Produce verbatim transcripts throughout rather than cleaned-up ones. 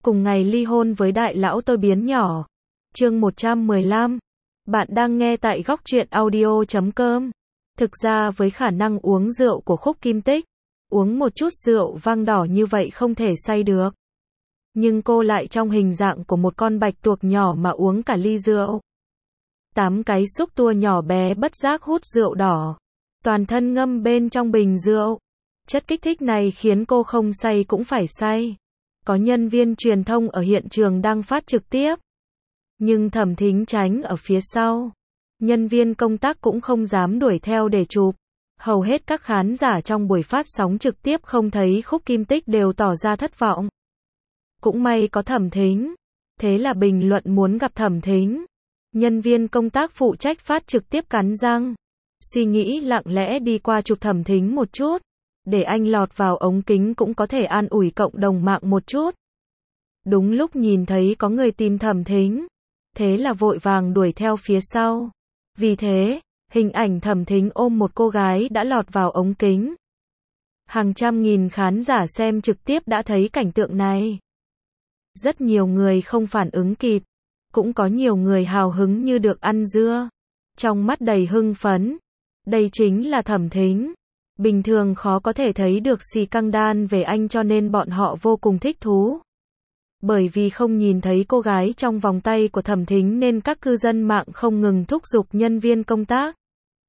cùng ngày ly hôn với đại lão tôi biến nhỏ. Chương một trăm mười lăm. Bạn đang nghe tại góc truyện audio chấm com. Thực ra với khả năng uống rượu của Khúc Kim Tích, uống một chút rượu vang đỏ như vậy không thể say được. Nhưng cô lại trong hình dạng của một con bạch tuộc nhỏ mà uống cả ly rượu. Tám cái xúc tua nhỏ bé bất giác hút rượu đỏ. Toàn thân ngâm bên trong bình rượu. Chất kích thích này khiến cô không say cũng phải say. Có nhân viên truyền thông ở hiện trường đang phát trực tiếp. Nhưng Thẩm Thính tránh ở phía sau. Nhân viên công tác cũng không dám đuổi theo để chụp. Hầu hết các khán giả trong buổi phát sóng trực tiếp không thấy Khúc Kim Tích đều tỏ ra thất vọng. Cũng may có Thẩm Thính. Thế là bình luận muốn gặp Thẩm Thính. Nhân viên công tác phụ trách phát trực tiếp cắn răng. Suy nghĩ lặng lẽ đi qua chụp Thẩm Thính một chút. Để anh lọt vào ống kính cũng có thể an ủi cộng đồng mạng một chút. Đúng lúc nhìn thấy có người tìm Thẩm Thính. Thế là vội vàng đuổi theo phía sau. Vì thế, hình ảnh Thẩm Thính ôm một cô gái đã lọt vào ống kính. Hàng trăm nghìn khán giả xem trực tiếp đã thấy cảnh tượng này. Rất nhiều người không phản ứng kịp. Cũng có nhiều người hào hứng như được ăn dưa. Trong mắt đầy hưng phấn. Đây chính là Thẩm Thính. Bình thường khó có thể thấy được xì căng đan về anh cho nên bọn họ vô cùng thích thú. Bởi vì không nhìn thấy cô gái trong vòng tay của Thẩm Thính nên các cư dân mạng không ngừng thúc giục nhân viên công tác.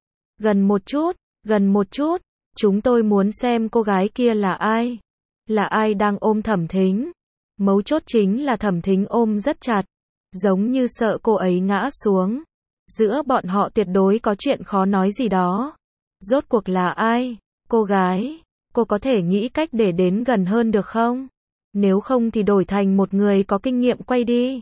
Gần một chút, gần một chút, chúng tôi muốn xem cô gái kia là ai. Là ai đang ôm Thẩm Thính. Mấu chốt chính là Thẩm Thính ôm rất chặt. Giống như sợ cô ấy ngã xuống. Giữa bọn họ tuyệt đối có chuyện khó nói gì đó. Rốt cuộc là ai? Cô gái, cô có thể nghĩ cách để đến gần hơn được không? Nếu không thì đổi thành một người có kinh nghiệm quay đi.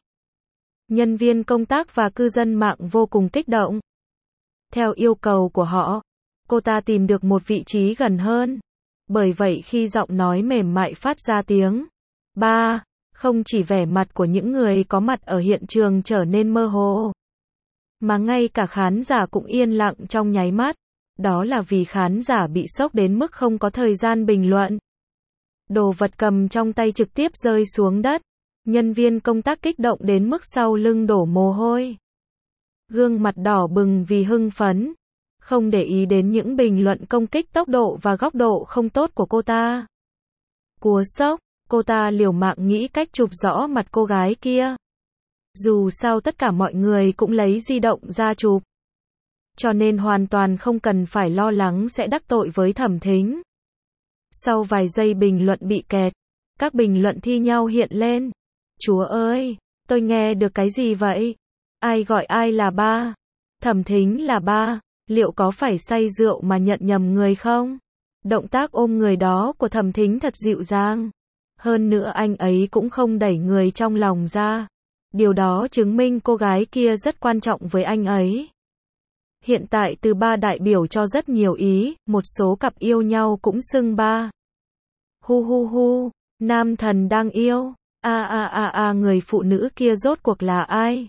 Nhân viên công tác và cư dân mạng vô cùng kích động. Theo yêu cầu của họ, cô ta tìm được một vị trí gần hơn. Bởi vậy khi giọng nói mềm mại phát ra tiếng ba, không chỉ vẻ mặt của những người có mặt ở hiện trường trở nên mơ hồ, mà ngay cả khán giả cũng yên lặng trong nháy mắt. Đó là vì khán giả bị sốc đến mức không có thời gian bình luận. Đồ vật cầm trong tay trực tiếp rơi xuống đất. Nhân viên công tác kích động đến mức sau lưng đổ mồ hôi. Gương mặt đỏ bừng vì hưng phấn. Không để ý đến những bình luận công kích tốc độ và góc độ không tốt của cô ta. Cú sốc, cô ta liều mạng nghĩ cách chụp rõ mặt cô gái kia. Dù sao tất cả mọi người cũng lấy di động ra chụp. Cho nên hoàn toàn không cần phải lo lắng sẽ đắc tội với Thẩm Thính. Sau vài giây bình luận bị kẹt, các bình luận thi nhau hiện lên. Chúa ơi, tôi nghe được cái gì vậy? Ai gọi ai là ba? Thẩm Thính là ba, liệu có phải say rượu mà nhận nhầm người không? Động tác ôm người đó của Thẩm Thính thật dịu dàng. Hơn nữa anh ấy cũng không đẩy người trong lòng ra. Điều đó chứng minh cô gái kia rất quan trọng với anh ấy. Hiện tại từ ba đại biểu cho rất nhiều ý, một số cặp yêu nhau cũng xưng ba. Hu hu hu, nam thần đang yêu, a a a a người phụ nữ kia rốt cuộc là ai?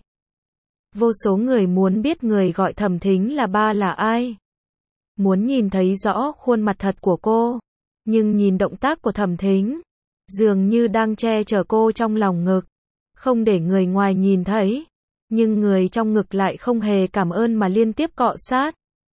Vô số người muốn biết người gọi Thẩm Thính là ba là ai. Muốn nhìn thấy rõ khuôn mặt thật của cô, nhưng nhìn động tác của Thẩm Thính, dường như đang che chở cô trong lòng ngực, không để người ngoài nhìn thấy. Nhưng người trong ngực lại không hề cảm ơn mà liên tiếp cọ sát.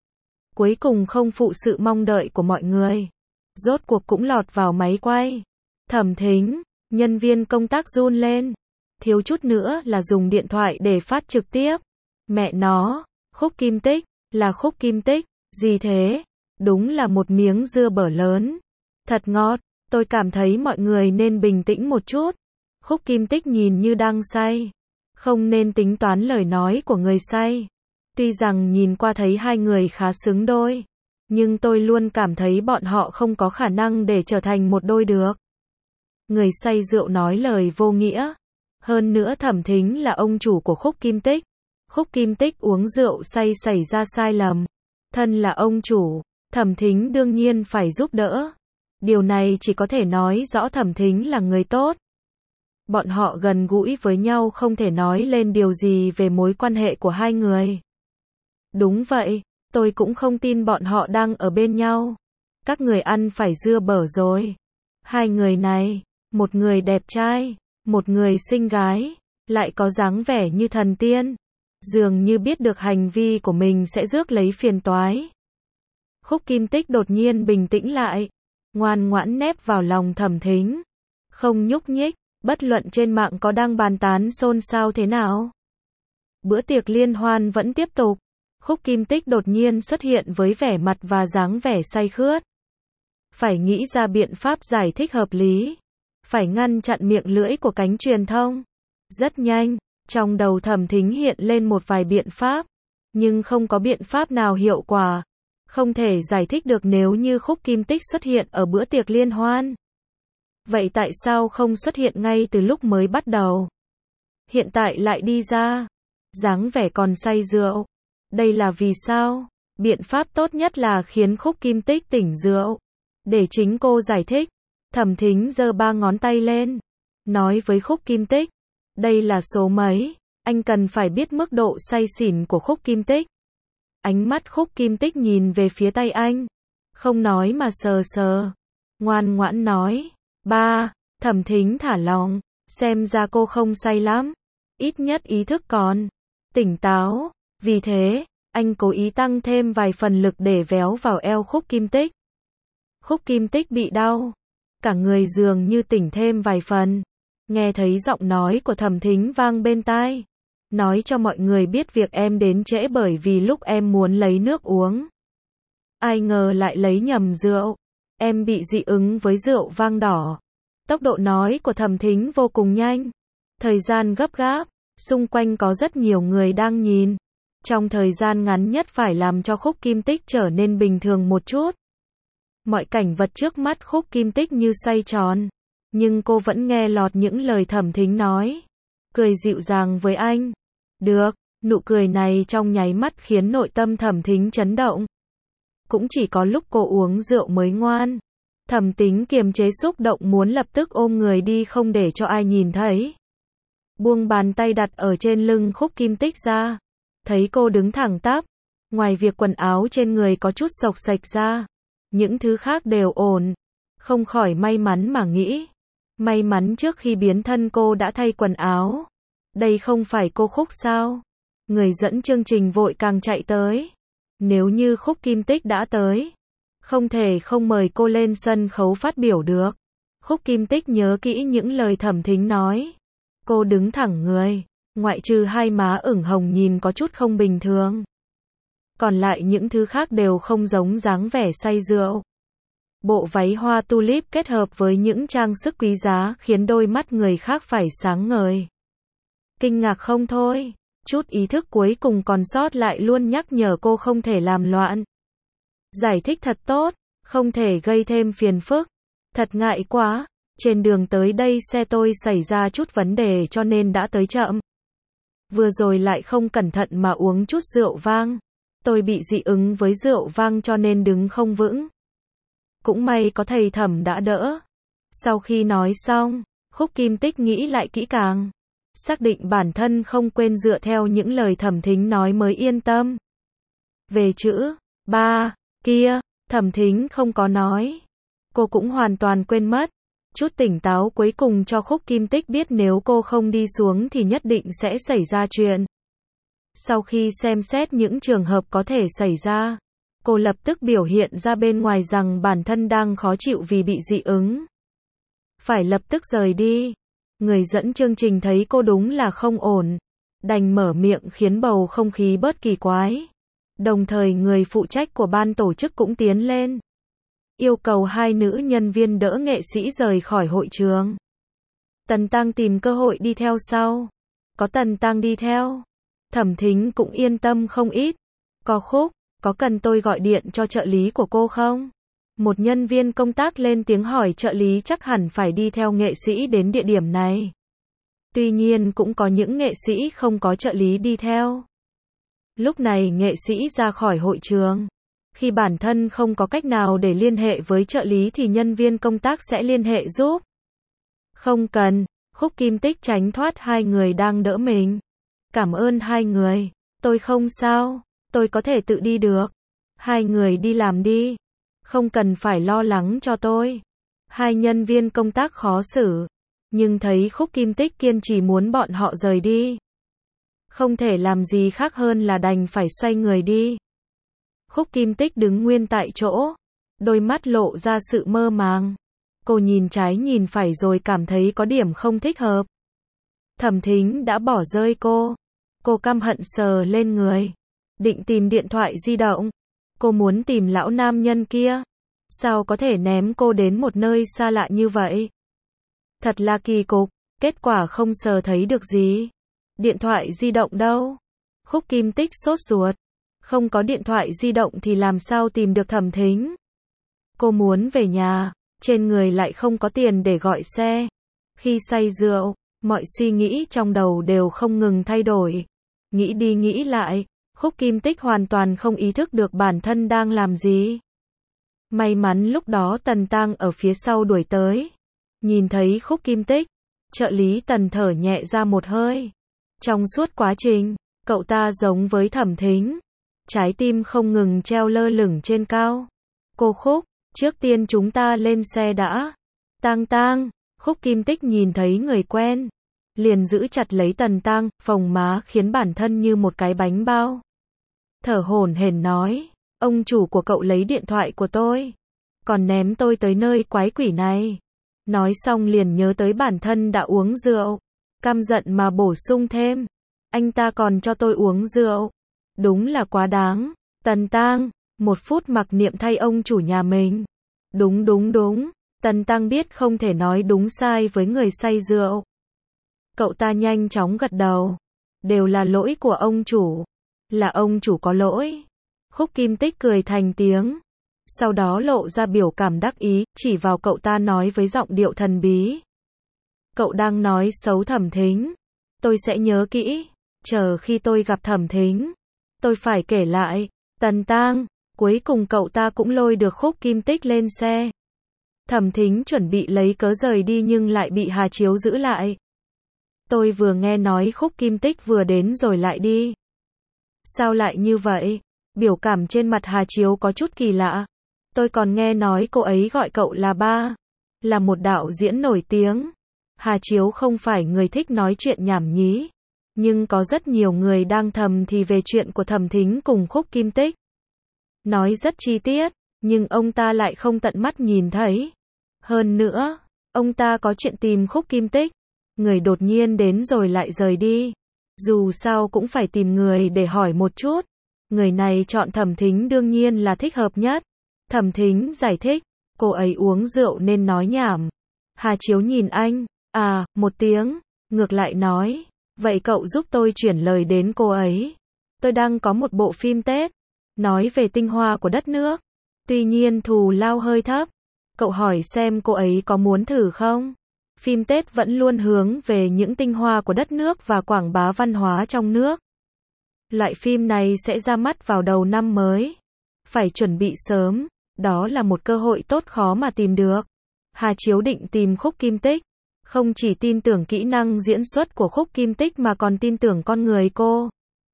Cuối cùng không phụ sự mong đợi của mọi người. Rốt cuộc cũng lọt vào máy quay. Thẩm Thính, nhân viên công tác run lên. Thiếu chút nữa là dùng điện thoại để phát trực tiếp. Mẹ nó, Khúc Kim Tích, là Khúc Kim Tích, gì thế? Đúng là một miếng dưa bở lớn. Thật ngọt, tôi cảm thấy mọi người nên bình tĩnh một chút. Khúc Kim Tích nhìn như đang say. Không nên tính toán lời nói của người say. Tuy rằng nhìn qua thấy hai người khá xứng đôi, nhưng tôi luôn cảm thấy bọn họ không có khả năng để trở thành một đôi được. Người say rượu nói lời vô nghĩa. Hơn nữa Thẩm Thính là ông chủ của Khúc Kim Tích. Khúc Kim Tích uống rượu say xảy ra sai lầm. Thân là ông chủ, Thẩm Thính đương nhiên phải giúp đỡ. Điều này chỉ có thể nói rõ Thẩm Thính là người tốt. Bọn họ gần gũi với nhau không thể nói lên điều gì về mối quan hệ của hai người. Đúng vậy, tôi cũng không tin bọn họ đang ở bên nhau. Các người ăn phải dưa bở rồi. Hai người này, một người đẹp trai, Một người xinh gái, lại có dáng vẻ như thần tiên, dường như biết được hành vi của mình sẽ rước lấy phiền toái. Khúc Kim Tích đột nhiên bình tĩnh lại, ngoan ngoãn nép vào lòng Thẩm Thính, không nhúc nhích, bất luận trên mạng có đang bàn tán xôn xao thế nào. Bữa tiệc liên hoan vẫn tiếp tục, Khúc Kim Tích đột nhiên xuất hiện với vẻ mặt và dáng vẻ say khướt. Phải nghĩ ra biện pháp giải thích hợp lý, phải ngăn chặn miệng lưỡi của cánh truyền thông. Rất nhanh, trong đầu Thẩm Thính hiện lên một vài biện pháp, nhưng không có biện pháp nào hiệu quả. Không thể giải thích được nếu như Khúc Kim Tích xuất hiện ở bữa tiệc liên hoan. Vậy tại sao không xuất hiện ngay từ lúc mới bắt đầu? Hiện tại lại đi ra, dáng vẻ còn say rượu. Đây là vì sao? Biện pháp tốt nhất là khiến Khúc Kim Tích tỉnh rượu. Để chính cô giải thích. Thẩm Thính giơ ba ngón tay lên, nói với Khúc Kim Tích, đây là số mấy, anh cần phải biết mức độ say xỉn của Khúc Kim Tích. Ánh mắt Khúc Kim Tích nhìn về phía tay anh, không nói mà sờ sờ, ngoan ngoãn nói, ba. Thẩm Thính thả lỏng, xem ra cô không say lắm, ít nhất ý thức còn tỉnh táo, vì thế, anh cố ý tăng thêm vài phần lực để véo vào eo Khúc Kim Tích. Khúc Kim Tích bị đau, cả người dường như tỉnh thêm vài phần, nghe thấy giọng nói của Thẩm Thính vang bên tai, nói cho mọi người biết việc em đến trễ bởi vì lúc em muốn lấy nước uống. Ai ngờ lại lấy nhầm rượu, em bị dị ứng với rượu vang đỏ. Tốc độ nói của Thẩm Thính vô cùng nhanh, thời gian gấp gáp, xung quanh có rất nhiều người đang nhìn. Trong thời gian ngắn nhất phải làm cho Khúc Kim Tích trở nên bình thường một chút. Mọi cảnh vật trước mắt Khúc Kim Tích như xoay tròn, nhưng cô vẫn nghe lọt những lời Thẩm Thính nói, cười dịu dàng với anh. Được, nụ cười này trong nháy mắt khiến nội tâm Thẩm Thính chấn động. Cũng chỉ có lúc cô uống rượu mới ngoan. Thẩm Thính kiềm chế xúc động muốn lập tức ôm người đi không để cho ai nhìn thấy. Buông bàn tay đặt ở trên lưng Khúc Kim Tích ra, thấy cô đứng thẳng tắp, ngoài việc quần áo trên người có chút xộc xệch ra, những thứ khác đều ổn, không khỏi may mắn mà nghĩ. May mắn trước khi biến thân cô đã thay quần áo. Đây không phải cô Khúc sao? Người dẫn chương trình vội càng chạy tới. Nếu như Khúc Kim Tích đã tới, không thể không mời cô lên sân khấu phát biểu được. Khúc Kim Tích nhớ kỹ những lời Thẩm Thính nói. Cô đứng thẳng người, ngoại trừ hai má ửng hồng nhìn có chút không bình thường. Còn lại những thứ khác đều không giống dáng vẻ say rượu. Bộ váy hoa tulip kết hợp với những trang sức quý giá khiến đôi mắt người khác phải sáng ngời. Kinh ngạc không thôi, chút ý thức cuối cùng còn sót lại luôn nhắc nhở cô không thể làm loạn. Giải thích thật tốt, không thể gây thêm phiền phức. Thật ngại quá, trên đường tới đây xe tôi xảy ra chút vấn đề cho nên đã tới chậm. Vừa rồi lại không cẩn thận mà uống chút rượu vang. Tôi bị dị ứng với rượu vang cho nên đứng không vững. Cũng may có thầy Thẩm đã đỡ. Sau khi nói xong, Khúc Kim Tích nghĩ lại kỹ càng, xác định bản thân không quên dựa theo những lời Thẩm Thính nói mới yên tâm. Về chữ ba kia, Thẩm Thính không có nói. Cô cũng hoàn toàn quên mất. Chút tỉnh táo cuối cùng cho Khúc Kim Tích biết nếu cô không đi xuống thì nhất định sẽ xảy ra chuyện. Sau khi xem xét những trường hợp có thể xảy ra, cô lập tức biểu hiện ra bên ngoài rằng bản thân đang khó chịu vì bị dị ứng. Phải lập tức rời đi. Người dẫn chương trình thấy cô đúng là không ổn, đành mở miệng khiến bầu không khí bớt kỳ quái. Đồng thời người phụ trách của ban tổ chức cũng tiến lên, yêu cầu hai nữ nhân viên đỡ nghệ sĩ rời khỏi hội trường. Tần Tăng tìm cơ hội đi theo sau. Có Tần Tăng đi theo, Thẩm Thính cũng yên tâm không ít. Có Khúc, có cần tôi gọi điện cho trợ lý của cô không? Một nhân viên công tác lên tiếng hỏi trợ lý chắc hẳn phải đi theo nghệ sĩ đến địa điểm này. Tuy nhiên cũng có những nghệ sĩ không có trợ lý đi theo. Lúc này nghệ sĩ ra khỏi hội trường. Khi bản thân không có cách nào để liên hệ với trợ lý thì nhân viên công tác sẽ liên hệ giúp. Không cần, Khúc Kim Tích tránh thoát hai người đang đỡ mình. Cảm ơn hai người, tôi không sao, tôi có thể tự đi được. Hai người đi làm đi, không cần phải lo lắng cho tôi. Hai nhân viên công tác khó xử, nhưng thấy Khúc Kim Tích kiên trì muốn bọn họ rời đi. Không thể làm gì khác hơn là đành phải xoay người đi. Khúc Kim Tích đứng nguyên tại chỗ, đôi mắt lộ ra sự mơ màng. Cô nhìn trái nhìn phải rồi cảm thấy có điểm không thích hợp. Thẩm Thính đã bỏ rơi cô. Cô căm hận sờ lên người, định tìm điện thoại di động. Cô muốn tìm lão nam nhân kia. Sao có thể ném cô đến một nơi xa lạ như vậy? Thật là kỳ cục, kết quả không sờ thấy được gì. Điện thoại di động đâu? Khúc Kim Tích sốt ruột. Không có điện thoại di động thì làm sao tìm được Thẩm Thính? Cô muốn về nhà, trên người lại không có tiền để gọi xe. Khi say rượu, mọi suy nghĩ trong đầu đều không ngừng thay đổi. Nghĩ đi nghĩ lại, Khúc Kim Tích hoàn toàn không ý thức được bản thân đang làm gì. May mắn lúc đó Tần Tang ở phía sau đuổi tới. Nhìn thấy Khúc Kim Tích, trợ lý Tần thở nhẹ ra một hơi. Trong suốt quá trình, cậu ta giống với Thẩm Thính. Trái tim không ngừng treo lơ lửng trên cao. Cô Khúc, trước tiên chúng ta lên xe đã. Tang Tang, Khúc Kim Tích nhìn thấy người quen. Liền giữ chặt lấy Tần Tang, phồng má khiến bản thân như một cái bánh bao. Thở hổn hển nói, ông chủ của cậu lấy điện thoại của tôi. Còn ném tôi tới nơi quái quỷ này. Nói xong liền nhớ tới bản thân đã uống rượu. Căm giận mà bổ sung thêm. Anh ta còn cho tôi uống rượu. Đúng là quá đáng. Tần Tang, một phút mặc niệm thay ông chủ nhà mình. Đúng đúng đúng. Tần Tang biết không thể nói đúng sai với người say rượu. Cậu ta nhanh chóng gật đầu. Đều là lỗi của ông chủ. Là ông chủ có lỗi. Khúc Kim Tích cười thành tiếng. Sau đó lộ ra biểu cảm đắc ý, chỉ vào cậu ta nói với giọng điệu thần bí. Cậu đang nói xấu Thẩm Thính. Tôi sẽ nhớ kỹ. Chờ khi tôi gặp Thẩm Thính, tôi phải kể lại. Tần Tang, cuối cùng cậu ta cũng lôi được Khúc Kim Tích lên xe. Thẩm Thính chuẩn bị lấy cớ rời đi nhưng lại bị Hà Chiếu giữ lại. Tôi vừa nghe nói Khúc Kim Tích vừa đến rồi lại đi. Sao lại như vậy? Biểu cảm trên mặt Hà Chiếu có chút kỳ lạ. Tôi còn nghe nói cô ấy gọi cậu là ba. Là một đạo diễn nổi tiếng. Hà Chiếu không phải người thích nói chuyện nhảm nhí. Nhưng có rất nhiều người đang thầm thì về chuyện của Thẩm Thính cùng Khúc Kim Tích. Nói rất chi tiết, nhưng ông ta lại không tận mắt nhìn thấy. Hơn nữa, ông ta có chuyện tìm Khúc Kim Tích. Người đột nhiên đến rồi lại rời đi. Dù sao cũng phải tìm người để hỏi một chút. Người này chọn Thẩm Thính đương nhiên là thích hợp nhất. Thẩm Thính giải thích, cô ấy uống rượu nên nói nhảm. Hà Chiếu nhìn anh, à, một tiếng, ngược lại nói, vậy cậu giúp tôi chuyển lời đến cô ấy. Tôi đang có một bộ phim Tết, nói về tinh hoa của đất nước. Tuy nhiên thù lao hơi thấp. Cậu hỏi xem cô ấy có muốn thử không? Phim Tết vẫn luôn hướng về những tinh hoa của đất nước và quảng bá văn hóa trong nước. Loại phim này sẽ ra mắt vào đầu năm mới. Phải chuẩn bị sớm, đó là một cơ hội tốt khó mà tìm được. Hà Chiếu định tìm Khúc Kim Tích. Không chỉ tin tưởng kỹ năng diễn xuất của Khúc Kim Tích mà còn tin tưởng con người cô.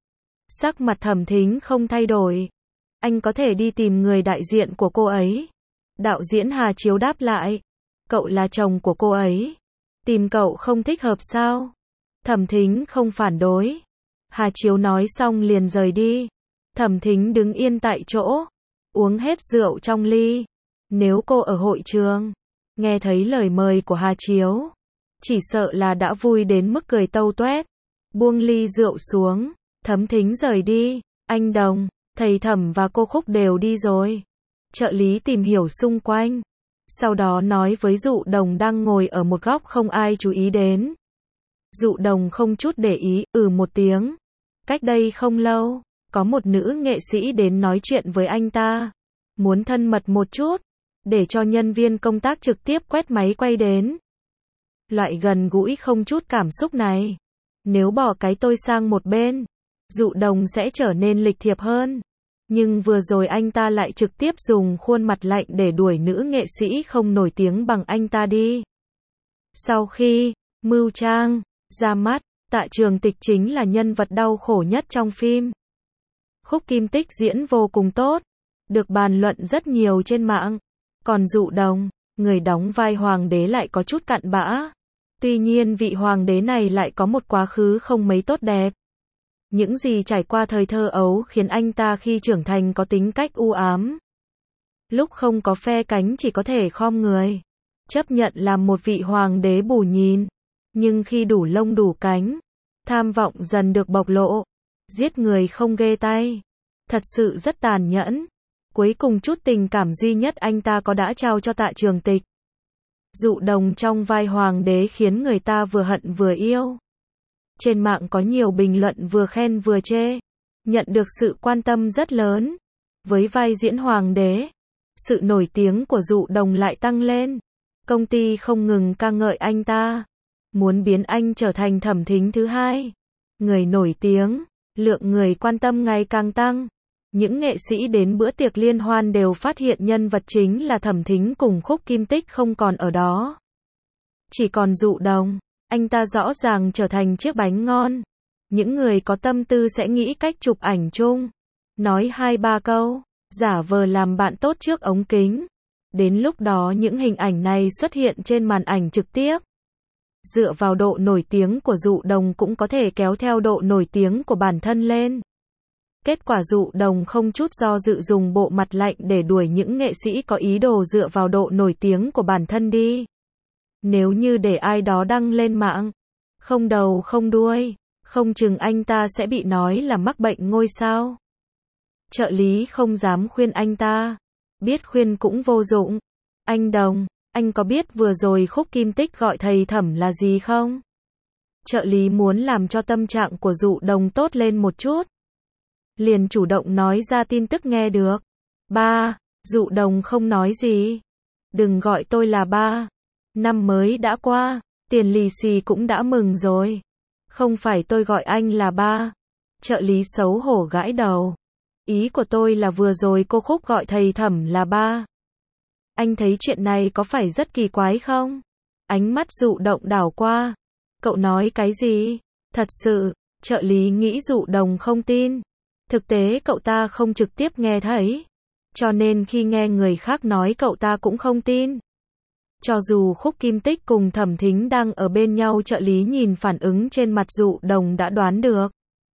Sắc mặt Thẩm Thính không thay đổi. Anh có thể đi tìm người đại diện của cô ấy. Đạo diễn Hà Chiếu đáp lại. Cậu là chồng của cô ấy. Tìm cậu không thích hợp sao? Thẩm Thính không phản đối. Hà Chiếu nói xong liền rời đi. Thẩm Thính đứng yên tại chỗ. Uống hết rượu trong ly. Nếu cô ở hội trường, nghe thấy lời mời của Hà Chiếu, chỉ sợ là đã vui đến mức cười tâu toét. Buông ly rượu xuống. Thẩm Thính rời đi. Anh Đồng, thầy Thẩm và cô Khúc đều đi rồi. Trợ lý tìm hiểu xung quanh. Sau đó nói với Dụ Đồng đang ngồi ở một góc không ai chú ý đến. Dụ Đồng không chút để ý, ừ một tiếng. Cách đây không lâu, có một nữ nghệ sĩ đến nói chuyện với anh ta. Muốn thân mật một chút, để cho nhân viên công tác trực tiếp quét máy quay đến. Loại gần gũi không chút cảm xúc này, nếu bỏ cái tôi sang một bên, Dụ Đồng sẽ trở nên lịch thiệp hơn. Nhưng vừa rồi anh ta lại trực tiếp dùng khuôn mặt lạnh để đuổi nữ nghệ sĩ không nổi tiếng bằng anh ta đi. Sau khi Mưu Trang ra mắt, Tạ Trường Tịch chính là nhân vật đau khổ nhất trong phim. Khúc Kim Tích diễn vô cùng tốt, được bàn luận rất nhiều trên mạng. Còn Dụ Đồng, người đóng vai hoàng đế lại có chút cặn bã. Tuy nhiên vị hoàng đế này lại có một quá khứ không mấy tốt đẹp. Những gì trải qua thời thơ ấu khiến anh ta khi trưởng thành có tính cách u ám. Lúc không có phe cánh chỉ có thể khom người, chấp nhận làm một vị hoàng đế bù nhìn. Nhưng khi đủ lông đủ cánh, tham vọng dần được bộc lộ. Giết người không ghê tay. Thật sự rất tàn nhẫn. Cuối cùng chút tình cảm duy nhất anh ta có đã trao cho Tạ Trường Tịch. Dụ Đồng trong vai hoàng đế khiến người ta vừa hận vừa yêu. Trên mạng có nhiều bình luận vừa khen vừa chê. Nhận được sự quan tâm rất lớn. Với vai diễn hoàng đế, sự nổi tiếng của Dụ Đồng lại tăng lên. Công ty không ngừng ca ngợi anh ta. Muốn biến anh trở thành Thẩm Thính thứ hai. Người nổi tiếng, lượng người quan tâm ngày càng tăng. Những nghệ sĩ đến bữa tiệc liên hoan đều phát hiện nhân vật chính là Thẩm Thính cùng Khúc Kim Tích không còn ở đó. Chỉ còn Dụ Đồng, anh ta rõ ràng trở thành chiếc bánh ngon. Những người có tâm tư sẽ nghĩ cách chụp ảnh chung. Nói hai ba câu, giả vờ làm bạn tốt trước ống kính. Đến lúc đó những hình ảnh này xuất hiện trên màn ảnh trực tiếp. Dựa vào độ nổi tiếng của Dụ Đồng cũng có thể kéo theo độ nổi tiếng của bản thân lên. Kết quả Dụ Đồng không chút do dự dùng bộ mặt lạnh để đuổi những nghệ sĩ có ý đồ dựa vào độ nổi tiếng của bản thân đi. Nếu như để ai đó đăng lên mạng, không đầu không đuôi, không chừng anh ta sẽ bị nói là mắc bệnh ngôi sao. Trợ lý không dám khuyên anh ta. Biết khuyên cũng vô dụng. Anh Đồng, anh có biết vừa rồi Khúc Kim Tích gọi thầy Thẩm là gì không? Trợ lý muốn làm cho tâm trạng của Dụ Đồng tốt lên một chút. Liền chủ động nói ra tin tức nghe được. Ba, Dụ Đồng không nói gì. Đừng gọi tôi là ba. Năm mới đã qua, tiền lì xì cũng đã mừng rồi. Không phải tôi gọi anh là ba. Trợ lý xấu hổ gãi đầu. Ý của tôi là vừa rồi cô Khúc gọi thầy Thẩm là ba. Anh thấy chuyện này có phải rất kỳ quái không? Ánh mắt Dụ Động đảo qua. Cậu nói cái gì? Thật sự, trợ lý nghĩ Dụ Đồng không tin. Thực tế cậu ta không trực tiếp nghe thấy. Cho nên khi nghe người khác nói cậu ta cũng không tin. Cho dù Khúc Kim Tích cùng Thẩm Thính đang ở bên nhau, trợ lý nhìn phản ứng trên mặt Dụ Đồng đã đoán được.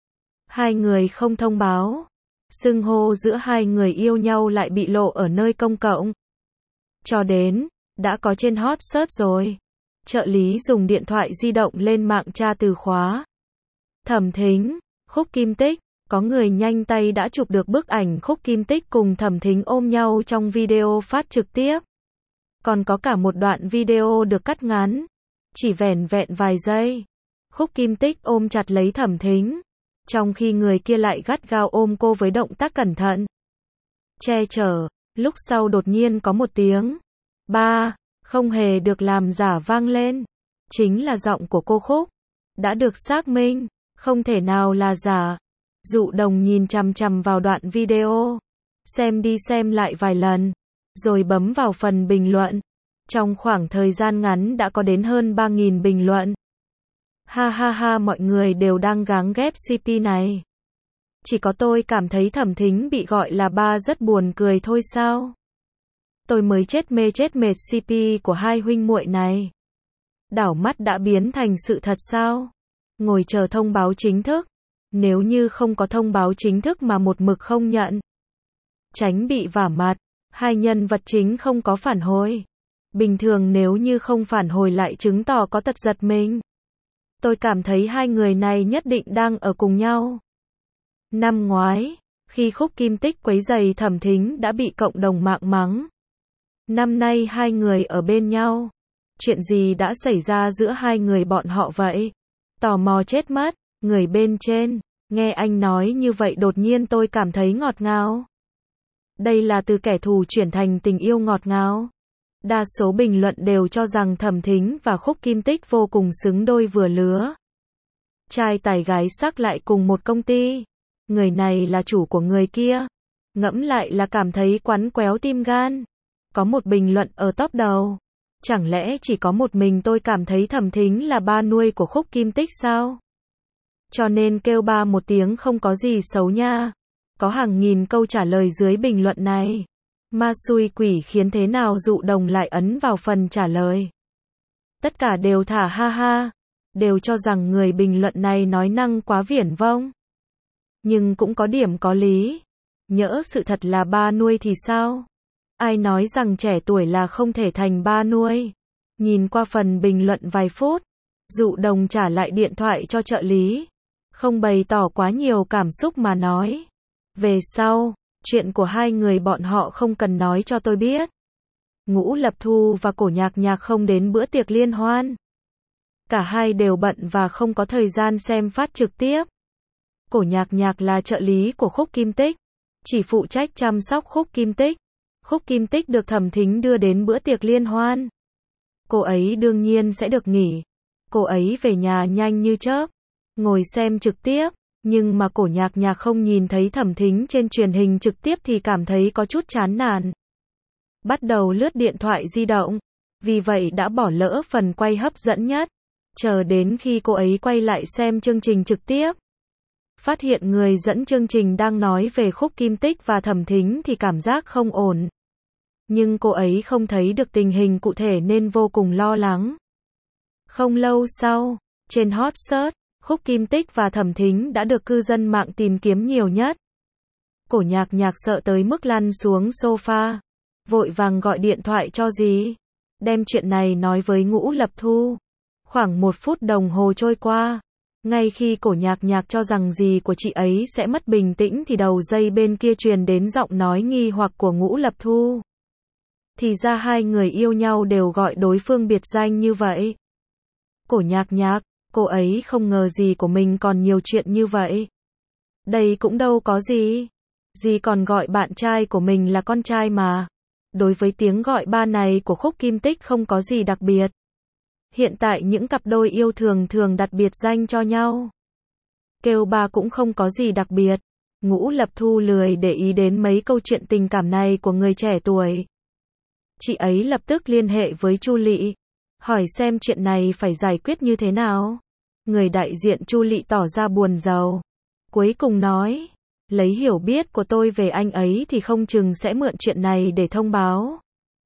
Hai người không thông báo. Xưng hô giữa hai người yêu nhau lại bị lộ ở nơi công cộng. Cho đến, đã có trên hot search rồi. Trợ lý dùng điện thoại di động lên mạng tra từ khóa. Thẩm Thính, Khúc Kim Tích, có người nhanh tay đã chụp được bức ảnh Khúc Kim Tích cùng Thẩm Thính ôm nhau trong video phát trực tiếp. Còn có cả một đoạn video được cắt ngắn, chỉ vẻn vẹn vài giây. Khúc Kim Tích ôm chặt lấy Thẩm Thính, trong khi người kia lại gắt gao ôm cô với động tác cẩn thận, che chở. Lúc sau đột nhiên có một tiếng ba, không hề được làm giả vang lên. Chính là giọng của cô Khúc. Đã được xác minh, không thể nào là giả. Dụ Đồng nhìn chằm chằm vào đoạn video, xem đi xem lại vài lần, rồi bấm vào phần bình luận. Trong khoảng thời gian ngắn đã có đến hơn ba nghìn bình luận. Ha ha ha, mọi người đều đang gắng ghép xê pê này. Chỉ có tôi cảm thấy Thẩm Thính bị gọi là ba rất buồn cười thôi sao? Tôi mới chết mê chết mệt xê pê của hai huynh muội này. Đảo mắt đã biến thành sự thật sao? Ngồi chờ thông báo chính thức. Nếu như không có thông báo chính thức mà một mực không nhận, tránh bị vả mặt, hai nhân vật chính không có phản hồi. Bình thường nếu như không phản hồi lại chứng tỏ có tật giật mình. Tôi cảm thấy hai người này nhất định đang ở cùng nhau. Năm ngoái, khi Khúc Kim Tích quấy rầy Thẩm Thính đã bị cộng đồng mạng mắng. Năm nay hai người ở bên nhau. Chuyện gì đã xảy ra giữa hai người bọn họ vậy? Tò mò chết mất. Người bên trên, nghe anh nói như vậy đột nhiên tôi cảm thấy ngọt ngào. Đây là từ kẻ thù chuyển thành tình yêu ngọt ngào. Đa số bình luận đều cho rằng Thẩm Thính và Khúc Kim Tích vô cùng xứng đôi vừa lứa. Trai tài gái sắc lại cùng một công ty. Người này là chủ của người kia. Ngẫm lại là cảm thấy quắn quéo tim gan. Có một bình luận ở top đầu. Chẳng lẽ chỉ có một mình tôi cảm thấy Thẩm Thính là ba nuôi của Khúc Kim Tích sao? Cho nên kêu ba một tiếng không có gì xấu nha. Có hàng nghìn câu trả lời dưới bình luận này. Ma xui quỷ khiến thế nào Dụ Đồng lại ấn vào phần trả lời. Tất cả đều thả ha ha, đều cho rằng người bình luận này nói năng quá viển vông. Nhưng cũng có điểm có lý. Nhỡ sự thật là ba nuôi thì sao? Ai nói rằng trẻ tuổi là không thể thành ba nuôi? Nhìn qua phần bình luận vài phút, Dụ Đồng trả lại điện thoại cho trợ lý. Không bày tỏ quá nhiều cảm xúc mà nói. Về sau, chuyện của hai người bọn họ không cần nói cho tôi biết. Ngũ Lập Thu và Cổ Nhạc Nhạc không đến bữa tiệc liên hoan. Cả hai đều bận và không có thời gian xem phát trực tiếp. Cổ Nhạc Nhạc là trợ lý của Khúc Kim Tích, chỉ phụ trách chăm sóc Khúc Kim Tích. Khúc Kim Tích được Thẩm Thính đưa đến bữa tiệc liên hoan. Cô ấy đương nhiên sẽ được nghỉ. Cô ấy về nhà nhanh như chớp, ngồi xem trực tiếp, nhưng mà Cổ Nhạc Nhạc không nhìn thấy Thẩm Thính trên truyền hình trực tiếp thì cảm thấy có chút chán nản. Bắt đầu lướt điện thoại di động, vì vậy đã bỏ lỡ phần quay hấp dẫn nhất. Chờ đến khi cô ấy quay lại xem chương trình trực tiếp, phát hiện người dẫn chương trình đang nói về Khúc Kim Tích và Thẩm Thính thì cảm giác không ổn. Nhưng cô ấy không thấy được tình hình cụ thể nên vô cùng lo lắng. Không lâu sau, trên hot search, Khúc Kim Tích và Thẩm Thính đã được cư dân mạng tìm kiếm nhiều nhất. Cổ Nhạc Nhạc sợ tới mức lăn xuống sofa, vội vàng gọi điện thoại cho dì, đem chuyện này nói với Ngũ Lập Thu. Khoảng một phút đồng hồ trôi qua, ngay khi Cổ Nhạc Nhạc cho rằng dì của chị ấy sẽ mất bình tĩnh thì đầu dây bên kia truyền đến giọng nói nghi hoặc của Ngũ Lập Thu. Thì ra hai người yêu nhau đều gọi đối phương biệt danh như vậy. Cổ Nhạc Nhạc, cô ấy không ngờ dì của mình còn nhiều chuyện như vậy. Đây cũng đâu có gì. Dì còn gọi bạn trai của mình là con trai mà. Đối với tiếng gọi ba này của Khúc Kim Tích không có gì đặc biệt. Hiện tại những cặp đôi yêu thường thường đặt biệt danh cho nhau. Kêu ba cũng không có gì đặc biệt. Ngũ Lập Thu lười để ý đến mấy câu chuyện tình cảm này của người trẻ tuổi. Chị ấy lập tức liên hệ với Chu Lị, hỏi xem chuyện này phải giải quyết như thế nào. Người đại diện Chu Lị tỏ ra buồn rầu. Cuối cùng nói, lấy hiểu biết của tôi về anh ấy thì không chừng sẽ mượn chuyện này để thông báo.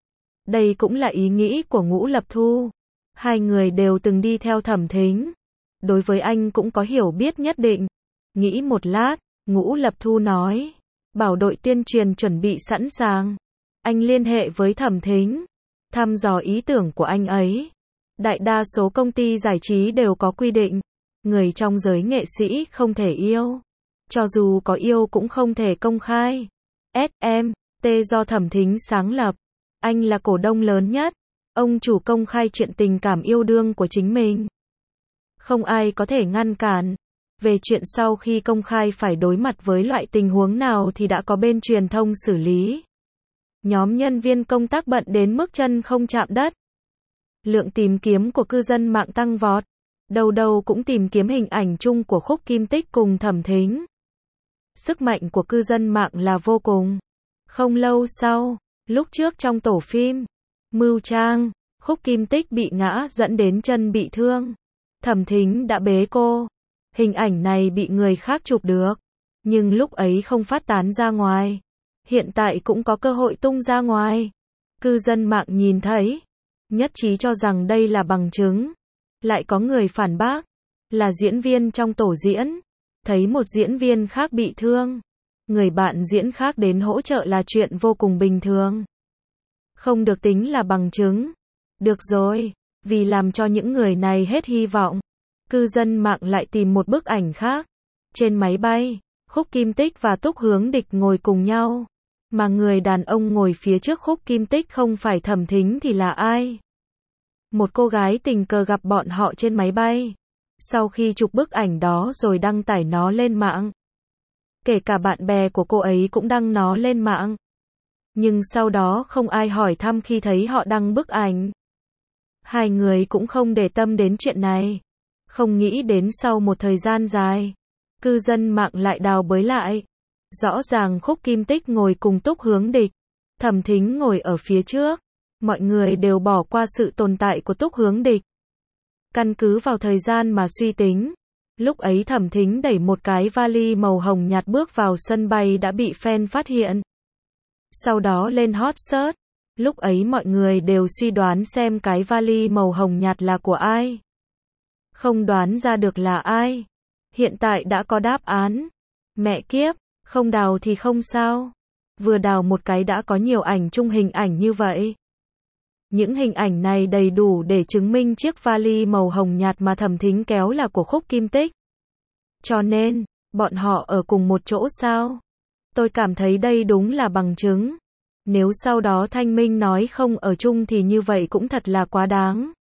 Đây cũng là ý nghĩ của Ngũ Lập Thu. Hai người đều từng đi theo Thẩm Thính. Đối với anh cũng có hiểu biết nhất định. Nghĩ một lát, Ngũ Lập Thu nói, bảo đội tuyên truyền chuẩn bị sẵn sàng. Anh liên hệ với Thẩm Thính, thăm dò ý tưởng của anh ấy. Đại đa số công ty giải trí đều có quy định, người trong giới nghệ sĩ không thể yêu. Cho dù có yêu cũng không thể công khai. ét em tê do Thẩm Thính sáng lập. Anh là cổ đông lớn nhất. Ông chủ công khai chuyện tình cảm yêu đương của chính mình. Không ai có thể ngăn cản. Về chuyện sau khi công khai phải đối mặt với loại tình huống nào thì đã có bên truyền thông xử lý. Nhóm nhân viên công tác bận đến mức chân không chạm đất. Lượng tìm kiếm của cư dân mạng tăng vọt. Đầu đầu cũng tìm kiếm hình ảnh chung của Khúc Kim Tích cùng Thẩm Thính. Sức mạnh của cư dân mạng là vô cùng. Không lâu sau, lúc trước trong tổ phim Mưu Trang, Khúc Kim Tích bị ngã dẫn đến chân bị thương. Thẩm Thính đã bế cô. Hình ảnh này bị người khác chụp được, nhưng lúc ấy không phát tán ra ngoài. Hiện tại cũng có cơ hội tung ra ngoài. Cư dân mạng nhìn thấy, nhất trí cho rằng đây là bằng chứng. Lại có người phản bác, là diễn viên trong tổ diễn. Thấy một diễn viên khác bị thương, người bạn diễn khác đến hỗ trợ là chuyện vô cùng bình thường. Không được tính là bằng chứng. Được rồi, vì làm cho những người này hết hy vọng, cư dân mạng lại tìm một bức ảnh khác. Trên máy bay, Khúc Kim Tích và Túc Hướng Địch ngồi cùng nhau. Mà người đàn ông ngồi phía trước Khúc Kim Tích không phải Thẩm Thính thì là ai? Một cô gái tình cờ gặp bọn họ trên máy bay. Sau khi chụp bức ảnh đó rồi đăng tải nó lên mạng. Kể cả bạn bè của cô ấy cũng đăng nó lên mạng. Nhưng sau đó không ai hỏi thăm khi thấy họ đăng bức ảnh. Hai người cũng không để tâm đến chuyện này. Không nghĩ đến sau một thời gian dài, cư dân mạng lại đào bới lại. Rõ ràng Khúc Kim Tích ngồi cùng Túc Hướng Địch, Thẩm Thính ngồi ở phía trước. Mọi người đều bỏ qua sự tồn tại của Túc Hướng Địch. Căn cứ vào thời gian mà suy tính, lúc ấy Thẩm Thính đẩy một cái vali màu hồng nhạt bước vào sân bay đã bị fan phát hiện. Sau đó lên hot search, Lúc ấy mọi người đều suy đoán xem cái vali màu hồng nhạt là của ai. Không đoán ra được là ai. Hiện tại đã có đáp án. Mẹ kiếp, không đào thì không sao. Vừa đào một cái đã có nhiều ảnh chung hình ảnh như vậy. Những hình ảnh này đầy đủ để chứng minh chiếc vali màu hồng nhạt mà Thẩm Thính kéo là của Khúc Kim Tích. Cho nên, bọn họ ở cùng một chỗ sao? Tôi cảm thấy đây đúng là bằng chứng. Nếu sau đó Thanh Minh nói không ở chung thì như vậy cũng thật là quá đáng.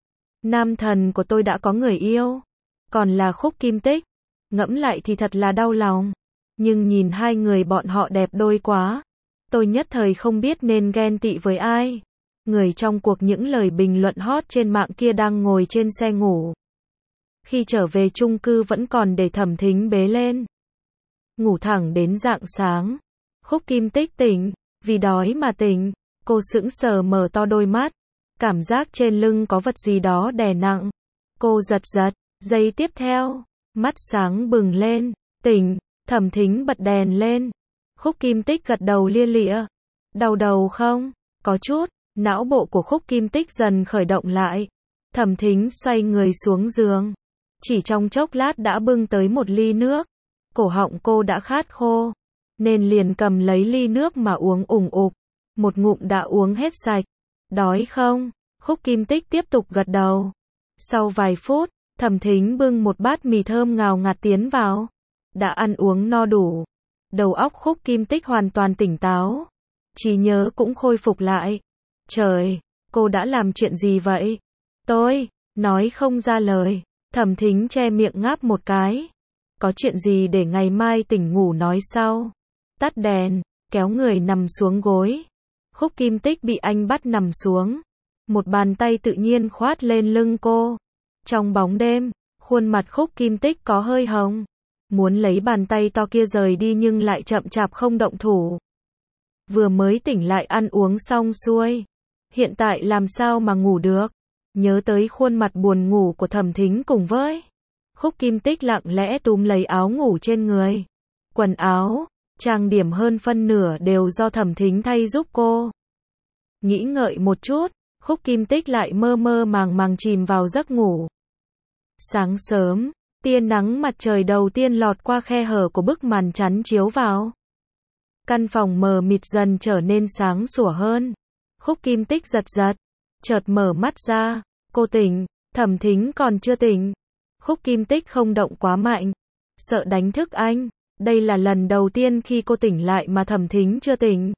Nam thần của tôi đã có người yêu, còn là Khúc Kim Tích. Ngẫm lại thì thật là đau lòng. Nhưng nhìn hai người bọn họ đẹp đôi quá. Tôi nhất thời không biết nên ghen tị với ai. Người trong cuộc những lời bình luận hot trên mạng kia đang ngồi trên xe ngủ. Khi trở về chung cư vẫn còn để Thẩm Thính bế lên. Ngủ thẳng đến rạng sáng. Khúc Kim Tích tỉnh, vì đói mà tỉnh. Cô sững sờ mở to đôi mắt. Cảm giác trên lưng có vật gì đó đè nặng. Cô giật giật, giây tiếp theo, mắt sáng bừng lên, tỉnh, Thẩm Thính bật đèn lên. Khúc Kim Tích gật đầu lia lịa. Đau đầu không? Có chút, não bộ của Khúc Kim Tích dần khởi động lại. Thẩm Thính xoay người xuống giường. Chỉ trong chốc lát đã bưng tới một ly nước. Cổ họng cô đã khát khô, nên liền cầm lấy ly nước mà uống ủng ục. Một ngụm đã uống hết sạch. Đói không? Khúc Kim Tích tiếp tục gật đầu. Sau vài phút, Thẩm Thính bưng một bát mì thơm ngào ngạt tiến vào. Đã ăn uống no đủ. Đầu óc Khúc Kim Tích hoàn toàn tỉnh táo. Trí nhớ cũng khôi phục lại. Trời, cô đã làm chuyện gì vậy? Tôi, nói không ra lời. Thẩm Thính che miệng ngáp một cái. Có chuyện gì để ngày mai tỉnh ngủ nói sau. Tắt đèn, kéo người nằm xuống gối. Khúc Kim Tích bị anh bắt nằm xuống. Một bàn tay tự nhiên khoát lên lưng cô. Trong bóng đêm, khuôn mặt Khúc Kim Tích có hơi hồng. Muốn lấy bàn tay to kia rời đi nhưng lại chậm chạp không động thủ. Vừa mới tỉnh lại ăn uống xong xuôi. Hiện tại làm sao mà ngủ được. Nhớ tới khuôn mặt buồn ngủ của Thẩm Thính cùng với. Khúc Kim Tích lặng lẽ túm lấy áo ngủ trên người. Quần áo, trang điểm hơn phân nửa đều do Thẩm Thính thay giúp cô. Nghĩ ngợi một chút, Khúc Kim Tích lại mơ mơ màng màng chìm vào giấc ngủ. Sáng sớm, tia nắng mặt trời đầu tiên lọt qua khe hở của bức màn chắn chiếu vào. Căn phòng mờ mịt dần trở nên sáng sủa hơn. Khúc Kim Tích giật giật, chợt mở mắt ra. Cô tỉnh, Thẩm Thính còn chưa tỉnh. Khúc Kim Tích không động quá mạnh, sợ đánh thức anh. Đây là lần đầu tiên khi cô tỉnh lại mà Thẩm Thính chưa tỉnh.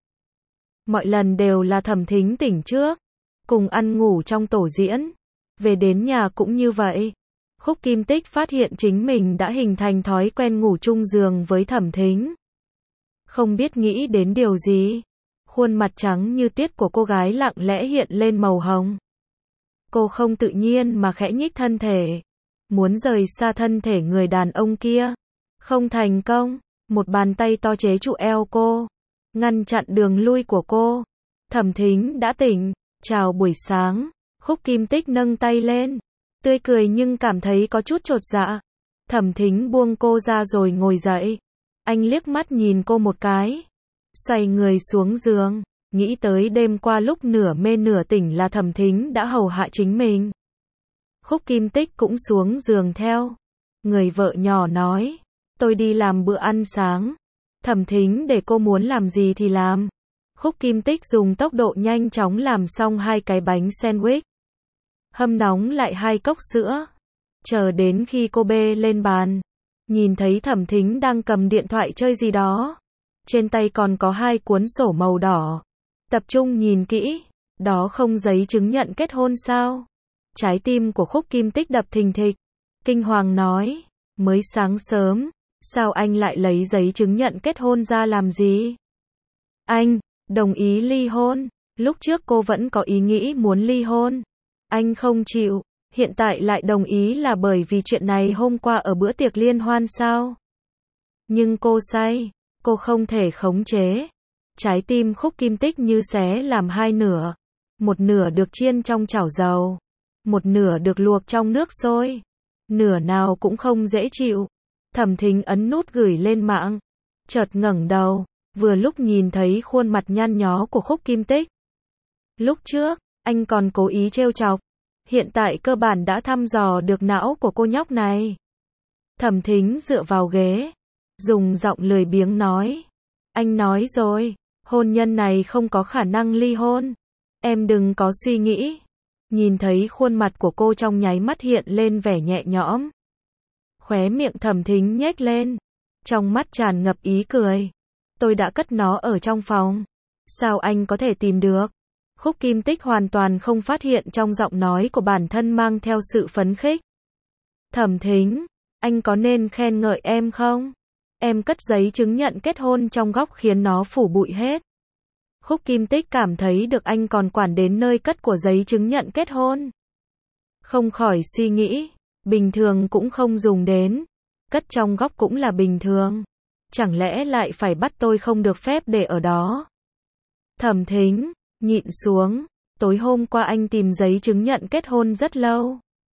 Mọi lần đều là Thẩm Thính tỉnh trước, cùng ăn ngủ trong tổ diễn. Về đến nhà cũng như vậy. Khúc Kim Tích phát hiện chính mình đã hình thành thói quen ngủ chung giường với Thẩm Thính. Không biết nghĩ đến điều gì, khuôn mặt trắng như tuyết của cô gái lặng lẽ hiện lên màu hồng. Cô không tự nhiên mà khẽ nhích thân thể, muốn rời xa thân thể người đàn ông kia. Không thành công, một bàn tay to chế trụ eo cô, ngăn chặn đường lui của cô. Thẩm Thính đã tỉnh, chào buổi sáng. Khúc Kim Tích nâng tay lên, tươi cười nhưng cảm thấy có chút chột dạ. Thẩm Thính buông cô ra rồi ngồi dậy. Anh liếc mắt nhìn cô một cái, xoay người xuống giường, nghĩ tới đêm qua lúc nửa mê nửa tỉnh là Thẩm Thính đã hầu hạ chính mình. Khúc Kim Tích cũng xuống giường theo. Người vợ nhỏ nói, tôi đi làm bữa ăn sáng. Thẩm Thính để cô muốn làm gì thì làm. Khúc Kim Tích dùng tốc độ nhanh chóng làm xong hai cái bánh sandwich. Hâm nóng lại hai cốc sữa. Chờ đến khi cô bê lên bàn, nhìn thấy Thẩm Thính đang cầm điện thoại chơi gì đó. Trên tay còn có hai cuốn sổ màu đỏ. Tập trung nhìn kỹ, đó không giấy chứng nhận kết hôn sao? Trái tim của Khúc Kim Tích đập thình thịch. Kinh hoàng nói, mới sáng sớm, sao anh lại lấy giấy chứng nhận kết hôn ra làm gì? Anh, đồng ý ly hôn. Lúc trước cô vẫn có ý nghĩ muốn ly hôn. Anh không chịu, hiện tại lại đồng ý là bởi vì chuyện này hôm qua ở bữa tiệc liên hoan sao? Nhưng cô say, cô không thể khống chế. Trái tim Khúc Kim Tích như xé làm hai nửa. Một nửa được chiên trong chảo dầu, một nửa được luộc trong nước sôi. Nửa nào cũng không dễ chịu. Thẩm Thính ấn nút gửi lên mạng, chợt ngẩng đầu, vừa lúc nhìn thấy khuôn mặt nhăn nhó của Khúc Kim Tích. Lúc trước, anh còn cố ý trêu chọc. Hiện tại cơ bản đã thăm dò được não của cô nhóc này. Thẩm Thính dựa vào ghế, dùng giọng lười biếng nói. Anh nói rồi, hôn nhân này không có khả năng ly hôn. Em đừng có suy nghĩ. Nhìn thấy khuôn mặt của cô trong nháy mắt hiện lên vẻ nhẹ nhõm. Khóe miệng Thẩm Thính nhếch lên. Trong mắt tràn ngập ý cười. Tôi đã cất nó ở trong phòng. Sao anh có thể tìm được? Khúc Kim Tích hoàn toàn không phát hiện trong giọng nói của bản thân mang theo sự phấn khích. Thẩm Thính, anh có nên khen ngợi em không? Em cất giấy chứng nhận kết hôn trong góc khiến nó phủ bụi hết. Khúc Kim Tích cảm thấy được anh còn quản đến nơi cất của giấy chứng nhận kết hôn. Không khỏi suy nghĩ, bình thường cũng không dùng đến. Cất trong góc cũng là bình thường. Chẳng lẽ lại phải bắt tôi không được phép để ở đó? Thẩm Thính, nhịn xuống, tối hôm qua anh tìm giấy chứng nhận kết hôn rất lâu.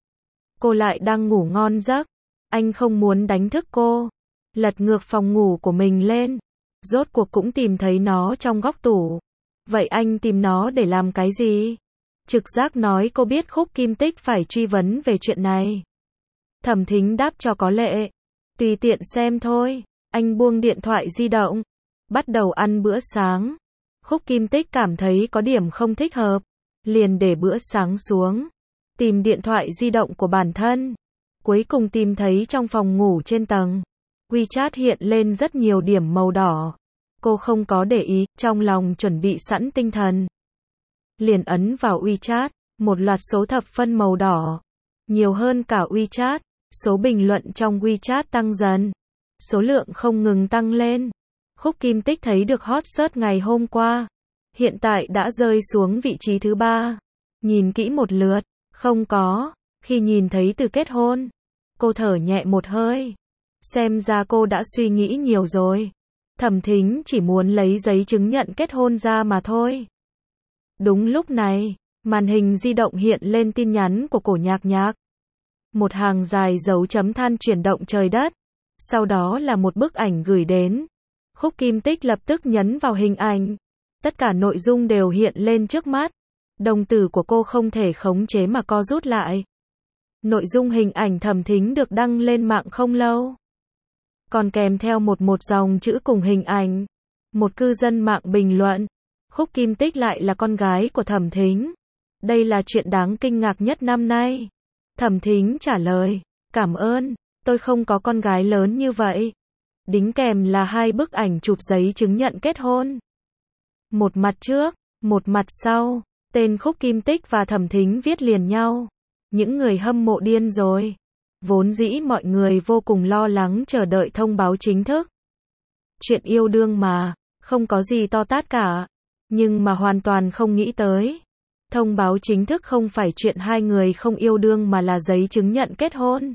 Cô lại đang ngủ ngon giấc, anh không muốn đánh thức cô, lật ngược phòng ngủ của mình lên, rốt cuộc cũng tìm thấy nó trong góc tủ. Vậy anh tìm nó để làm cái gì? Trực giác nói cô biết Khúc Kim Tích phải truy vấn về chuyện này. Thẩm Thính đáp cho có lệ, tùy tiện xem thôi. Anh buông điện thoại di động, bắt đầu ăn bữa sáng. Khúc Kim Tích cảm thấy có điểm không thích hợp, liền để bữa sáng xuống, tìm điện thoại di động của bản thân. Cuối cùng tìm thấy trong phòng ngủ trên tầng. WeChat hiện lên rất nhiều điểm màu đỏ. Cô không có để ý, trong lòng chuẩn bị sẵn tinh thần. Liền ấn vào WeChat, một loạt số thập phân màu đỏ. Nhiều hơn cả WeChat, số bình luận trong WeChat tăng dần. Số lượng không ngừng tăng lên. Khúc Kim Tích thấy được hot search ngày hôm qua. Hiện tại đã rơi xuống vị trí thứ ba. Nhìn kỹ một lượt, không có. Khi nhìn thấy từ kết hôn, cô thở nhẹ một hơi. Xem ra cô đã suy nghĩ nhiều rồi. Thẩm Thính chỉ muốn lấy giấy chứng nhận kết hôn ra mà thôi. Đúng lúc này, màn hình di động hiện lên tin nhắn của Cổ Nhạc Nhạc. Một hàng dài dấu chấm than chuyển động trời đất. Sau đó là một bức ảnh gửi đến. Khúc Kim Tích lập tức nhấn vào hình ảnh. Tất cả nội dung đều hiện lên trước mắt. Đồng tử của cô không thể khống chế mà co rút lại. Nội dung hình ảnh Thẩm Thính được đăng lên mạng không lâu. Còn kèm theo một một dòng chữ cùng hình ảnh. Một cư dân mạng bình luận. Khúc Kim Tích lại là con gái của Thẩm Thính. Đây là chuyện đáng kinh ngạc nhất năm nay. Thẩm Thính trả lời. Cảm ơn. Tôi không có con gái lớn như vậy. Đính kèm là hai bức ảnh chụp giấy chứng nhận kết hôn. Một mặt trước, một mặt sau. Tên Khúc Kim Tích và Thẩm Thính viết liền nhau. Những người hâm mộ điên rồi. Vốn dĩ mọi người vô cùng lo lắng chờ đợi thông báo chính thức. Chuyện yêu đương mà, không có gì to tát cả. Nhưng mà hoàn toàn không nghĩ tới. Thông báo chính thức không phải chuyện hai người không yêu đương mà là giấy chứng nhận kết hôn.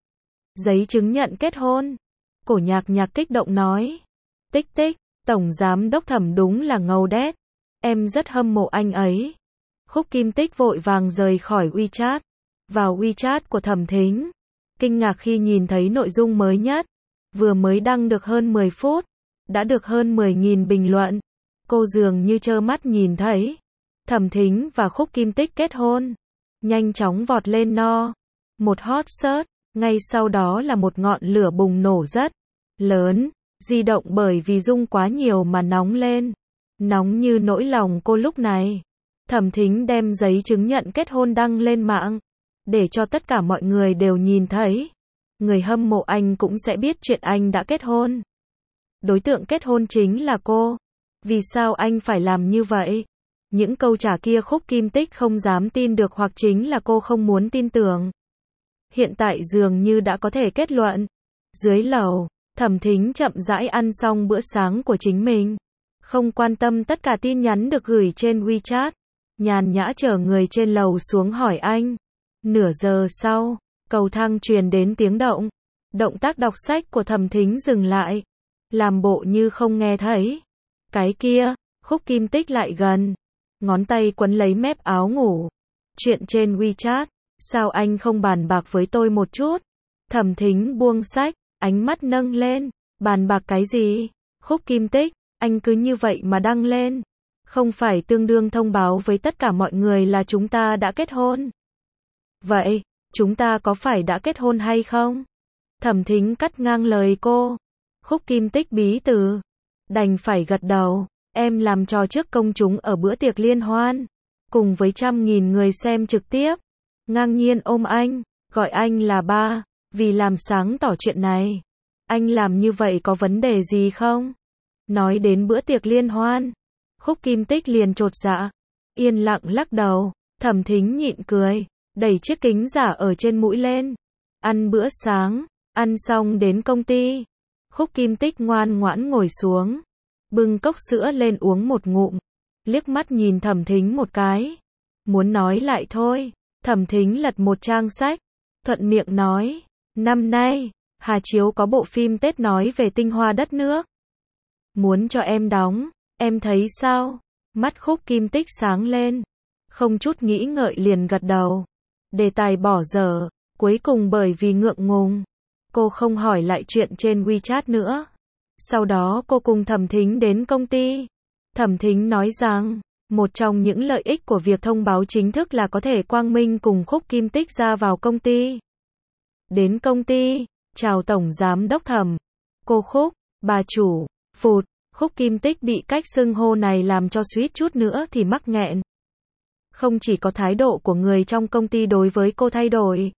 Giấy chứng nhận kết hôn. Cổ Nhạc Nhạc kích động nói. Tích tích, Tổng Giám Đốc Thẩm đúng là ngầu đét. Em rất hâm mộ anh ấy. Khúc Kim Tích vội vàng rời khỏi WeChat. Vào WeChat của Thẩm Thính. Kinh ngạc khi nhìn thấy nội dung mới nhất. Vừa mới đăng được hơn mười phút. Đã được hơn mười nghìn bình luận. Cô dường như trơ mắt nhìn thấy. Thẩm Thính và Khúc Kim Tích kết hôn. Nhanh chóng vọt lên no. Một hot search. Ngay sau đó là một ngọn lửa bùng nổ rất lớn. Di động bởi vì rung quá nhiều mà nóng lên. Nóng như nỗi lòng cô lúc này. Thẩm Thính đem giấy chứng nhận kết hôn đăng lên mạng. Để cho tất cả mọi người đều nhìn thấy. Người hâm mộ anh cũng sẽ biết chuyện anh đã kết hôn. Đối tượng kết hôn chính là cô. Vì sao anh phải làm như vậy? Những câu trả kia Khúc Kim Tích không dám tin được hoặc chính là cô không muốn tin tưởng. Hiện tại dường như đã có thể kết luận. Dưới lầu, Thẩm Thính chậm rãi ăn xong bữa sáng của chính mình. Không quan tâm tất cả tin nhắn được gửi trên WeChat. Nhàn nhã chở người trên lầu xuống hỏi anh. Nửa giờ sau, cầu thang truyền đến tiếng động. Động tác đọc sách của Thẩm Thính dừng lại. Làm bộ như không nghe thấy. Cái kia, Khúc Kim Tích lại gần. Ngón tay quấn lấy mép áo ngủ. Chuyện trên WeChat. Sao anh không bàn bạc với tôi một chút? Thẩm Thính buông sách, ánh mắt nâng lên. Bàn bạc cái gì? Khúc Kim Tích, anh cứ như vậy mà đăng lên. Không phải tương đương thông báo với tất cả mọi người là chúng ta đã kết hôn. Vậy, chúng ta có phải đã kết hôn hay không? Thẩm Thính cắt ngang lời cô. Khúc Kim Tích bí từ. Đành phải gật đầu. Em làm trò trước công chúng ở bữa tiệc liên hoan. Cùng với trăm nghìn người xem trực tiếp. Ngang nhiên ôm anh. Gọi anh là ba. Vì làm sáng tỏ chuyện này. Anh làm như vậy có vấn đề gì không? Nói đến bữa tiệc liên hoan. Khúc Kim Tích liền chột dạ. Yên lặng lắc đầu. Thẩm Thính nhịn cười. Đẩy chiếc kính giả ở trên mũi lên. Ăn bữa sáng. Ăn xong đến công ty. Khúc Kim Tích ngoan ngoãn ngồi xuống. Bưng cốc sữa lên uống một ngụm. Liếc mắt nhìn Thẩm Thính một cái. Muốn nói lại thôi. Thẩm Thính lật một trang sách. Thuận miệng nói. Năm nay, Hà Chiếu có bộ phim Tết nói về tinh hoa đất nước. Muốn cho em đóng. Em thấy sao? Mắt Khúc Kim Tích sáng lên. Không chút nghĩ ngợi liền gật đầu. Đề tài bỏ dở. Cuối cùng bởi vì ngượng ngùng. Cô không hỏi lại chuyện trên WeChat nữa. Sau đó cô cùng Thẩm Thính đến công ty. Thẩm Thính nói rằng, một trong những lợi ích của việc thông báo chính thức là có thể quang minh cùng Khúc Kim Tích ra vào công ty. Đến công ty, chào Tổng Giám Đốc Thẩm. Cô Khúc, bà chủ, phụt, Khúc Kim Tích bị cách xưng hô này làm cho suýt chút nữa thì mắc nghẹn. Không chỉ có thái độ của người trong công ty đối với cô thay đổi,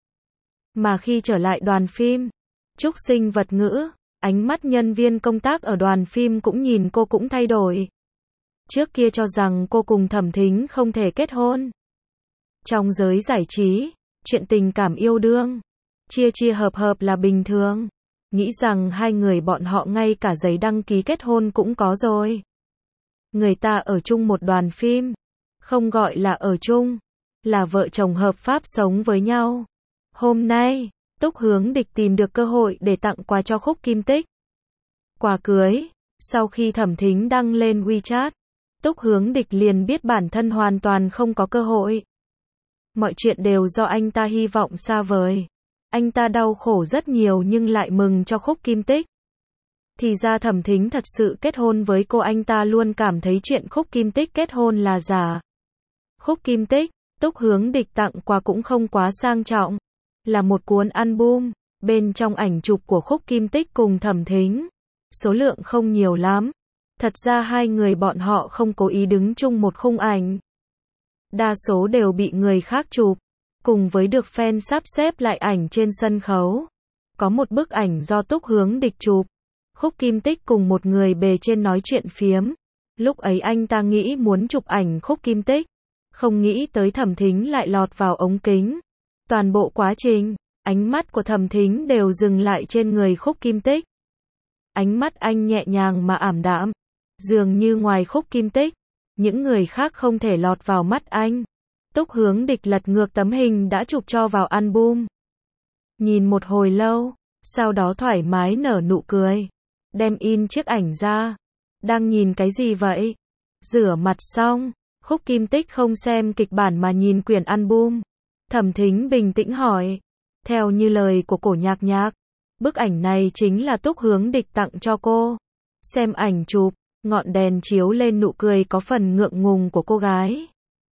mà khi trở lại đoàn phim, Trúc Sinh vật ngữ, ánh mắt nhân viên công tác ở đoàn phim cũng nhìn cô cũng thay đổi. Trước kia cho rằng cô cùng Thẩm Thính không thể kết hôn. Trong giới giải trí, chuyện tình cảm yêu đương, chia chia hợp hợp là bình thường. Nghĩ rằng hai người bọn họ ngay cả giấy đăng ký kết hôn cũng có rồi. Người ta ở chung một đoàn phim, không gọi là ở chung, là vợ chồng hợp pháp sống với nhau. Hôm nay, Túc Hướng Địch tìm được cơ hội để tặng quà cho Khúc Kim Tích. Quà cưới. Sau khi Thẩm Thính đăng lên WeChat, Túc Hướng Địch liền biết bản thân hoàn toàn không có cơ hội. Mọi chuyện đều do anh ta hy vọng xa vời. Anh ta đau khổ rất nhiều nhưng lại mừng cho Khúc Kim Tích. Thì ra Thẩm Thính thật sự kết hôn với cô, anh ta luôn cảm thấy chuyện Khúc Kim Tích kết hôn là giả. Khúc Kim Tích, Túc Hướng Địch tặng quà cũng không quá sang trọng. Là một cuốn album, bên trong ảnh chụp của Khúc Kim Tích cùng Thẩm Thính. Số lượng không nhiều lắm. Thật ra hai người bọn họ không cố ý đứng chung một khung ảnh. Đa số đều bị người khác chụp. Cùng với được fan sắp xếp lại ảnh trên sân khấu. Có một bức ảnh do Túc Hướng Địch chụp. Khúc Kim Tích cùng một người bề trên nói chuyện phiếm. Lúc ấy anh ta nghĩ muốn chụp ảnh Khúc Kim Tích. Không nghĩ tới Thẩm Thính lại lọt vào ống kính. Toàn bộ quá trình, ánh mắt của Thẩm Thính đều dừng lại trên người Khúc Kim Tích. Ánh mắt anh nhẹ nhàng mà ảm đạm. Dường như ngoài Khúc Kim Tích, những người khác không thể lọt vào mắt anh. Túc Hướng Địch lật ngược tấm hình đã chụp cho vào album. Nhìn một hồi lâu, sau đó thoải mái nở nụ cười. Đem in chiếc ảnh ra. Đang nhìn cái gì vậy? Rửa mặt xong, Khúc Kim Tích không xem kịch bản mà nhìn quyển album. Thẩm Thính bình tĩnh hỏi. Theo như lời của Cổ Nhạc Nhạc, bức ảnh này chính là Túc Hướng Địch tặng cho cô. Xem ảnh chụp, ngọn đèn chiếu lên nụ cười có phần ngượng ngùng của cô gái.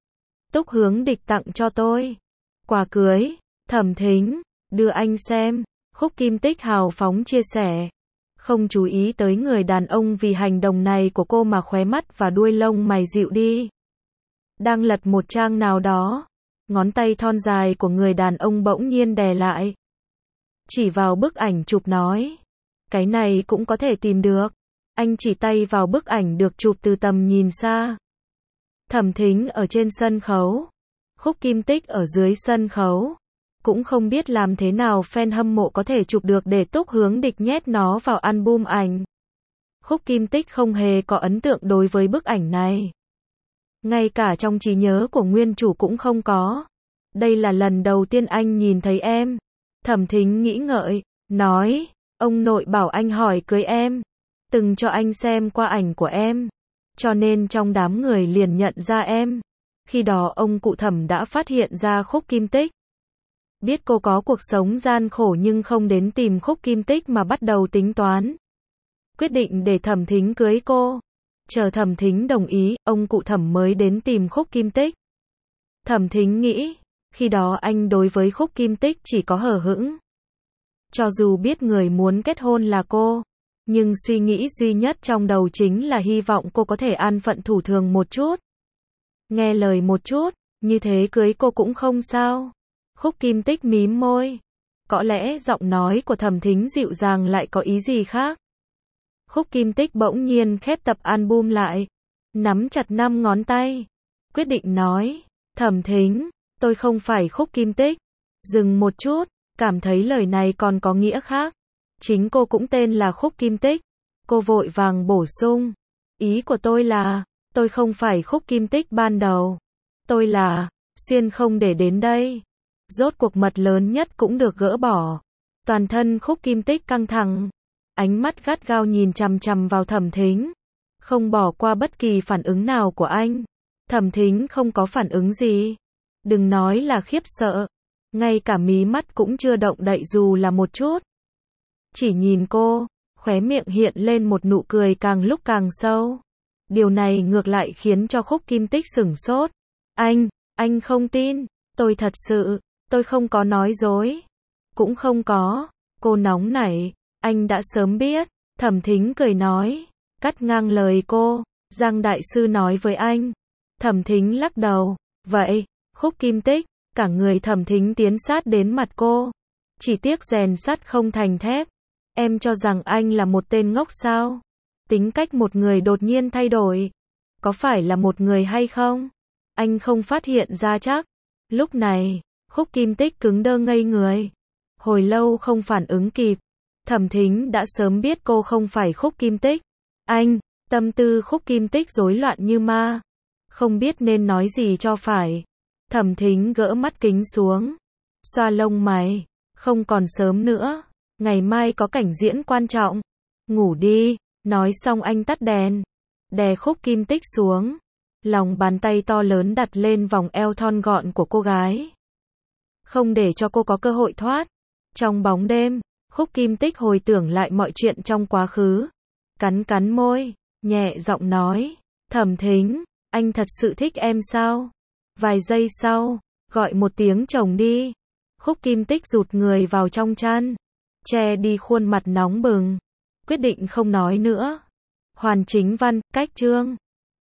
Túc Hướng Địch tặng cho tôi. Quà cưới. Thẩm Thính, đưa anh xem. Khúc Kim Tích hào phóng chia sẻ. Không chú ý tới người đàn ông vì hành động này của cô mà khóe mắt và đuôi lông mày dịu đi. Đang lật một trang nào đó. Ngón tay thon dài của người đàn ông bỗng nhiên đè lại. Chỉ vào bức ảnh chụp nói. Cái này cũng có thể tìm được. Anh chỉ tay vào bức ảnh được chụp từ tầm nhìn xa. Thẩm Thính ở trên sân khấu. Khúc Kim Tích ở dưới sân khấu. Cũng không biết làm thế nào fan hâm mộ có thể chụp được để Túc Hướng Địch nhét nó vào album ảnh. Khúc Kim Tích không hề có ấn tượng đối với bức ảnh này. Ngay cả trong trí nhớ của nguyên chủ cũng không có. Đây là lần đầu tiên anh nhìn thấy em. Thẩm Thính nghĩ ngợi, nói, ông nội bảo anh hỏi cưới em. Từng cho anh xem qua ảnh của em. Cho nên trong đám người liền nhận ra em. Khi đó ông cụ Thẩm đã phát hiện ra Khúc Kim Tích. Biết cô có cuộc sống gian khổ nhưng không đến tìm Khúc Kim Tích mà bắt đầu tính toán. Quyết định để Thẩm Thính cưới cô. Chờ Thẩm Thính đồng ý, ông cụ Thẩm mới đến tìm Khúc Kim Tích. Thẩm Thính nghĩ, khi đó anh đối với Khúc Kim Tích chỉ có hờ hững. Cho dù biết người muốn kết hôn là cô, nhưng suy nghĩ duy nhất trong đầu chính là hy vọng cô có thể an phận thủ thường một chút. Nghe lời một chút, như thế cưới cô cũng không sao. Khúc Kim Tích mím môi. Có lẽ giọng nói của Thẩm Thính dịu dàng lại có ý gì khác. Khúc Kim Tích bỗng nhiên khép tập album lại, nắm chặt năm ngón tay, quyết định nói, Thẩm Thính, tôi không phải Khúc Kim Tích. Dừng một chút, cảm thấy lời này còn có nghĩa khác. Chính cô cũng tên là Khúc Kim Tích. Cô vội vàng bổ sung, ý của tôi là, tôi không phải Khúc Kim Tích ban đầu. Tôi là, xuyên không để đến đây. Rốt cuộc mật lớn nhất cũng được gỡ bỏ. Toàn thân Khúc Kim Tích căng thẳng, ánh mắt gắt gao nhìn chằm chằm vào Thẩm Thính, không bỏ qua bất kỳ phản ứng nào của anh. Thẩm Thính không có phản ứng gì. Đừng nói là khiếp sợ, ngay cả mí mắt cũng chưa động đậy dù là một chút. Chỉ nhìn cô, khóe miệng hiện lên một nụ cười càng lúc càng sâu. Điều này ngược lại khiến cho Khúc Kim Tích sửng sốt. Anh, anh không tin, tôi thật sự, tôi không có nói dối. Cũng không có, cô nóng nảy, anh đã sớm biết. Thẩm Thính cười nói, cắt ngang lời cô, Giang đại sư nói với anh. Thẩm Thính lắc đầu, vậy, Khúc Kim Tích, cả người Thẩm Thính tiến sát đến mặt cô. Chỉ tiếc rèn sắt không thành thép. Em cho rằng anh là một tên ngốc sao? Tính cách một người đột nhiên thay đổi, có phải là một người hay không? Anh không phát hiện ra chắc. Lúc này, Khúc Kim Tích cứng đơ ngây người. Hồi lâu không phản ứng kịp. Thẩm Thính đã sớm biết cô không phải Khúc Kim Tích. Anh, tâm tư Khúc Kim Tích rối loạn như ma. Không biết nên nói gì cho phải. Thẩm Thính gỡ mắt kính xuống, xoa lông mày. Không còn sớm nữa. Ngày mai có cảnh diễn quan trọng. Ngủ đi. Nói xong anh tắt đèn, đè Khúc Kim Tích xuống. Lòng bàn tay to lớn đặt lên vòng eo thon gọn của cô gái, không để cho cô có cơ hội thoát. Trong bóng đêm, Khúc Kim Tích hồi tưởng lại mọi chuyện trong quá khứ. Cắn cắn môi, nhẹ giọng nói, Thẩm Thính, anh thật sự thích em sao? Vài giây sau, gọi một tiếng chồng đi. Khúc Kim Tích rụt người vào trong chăn, che đi khuôn mặt nóng bừng. Quyết định không nói nữa. Hoàn Chính Văn, cách chương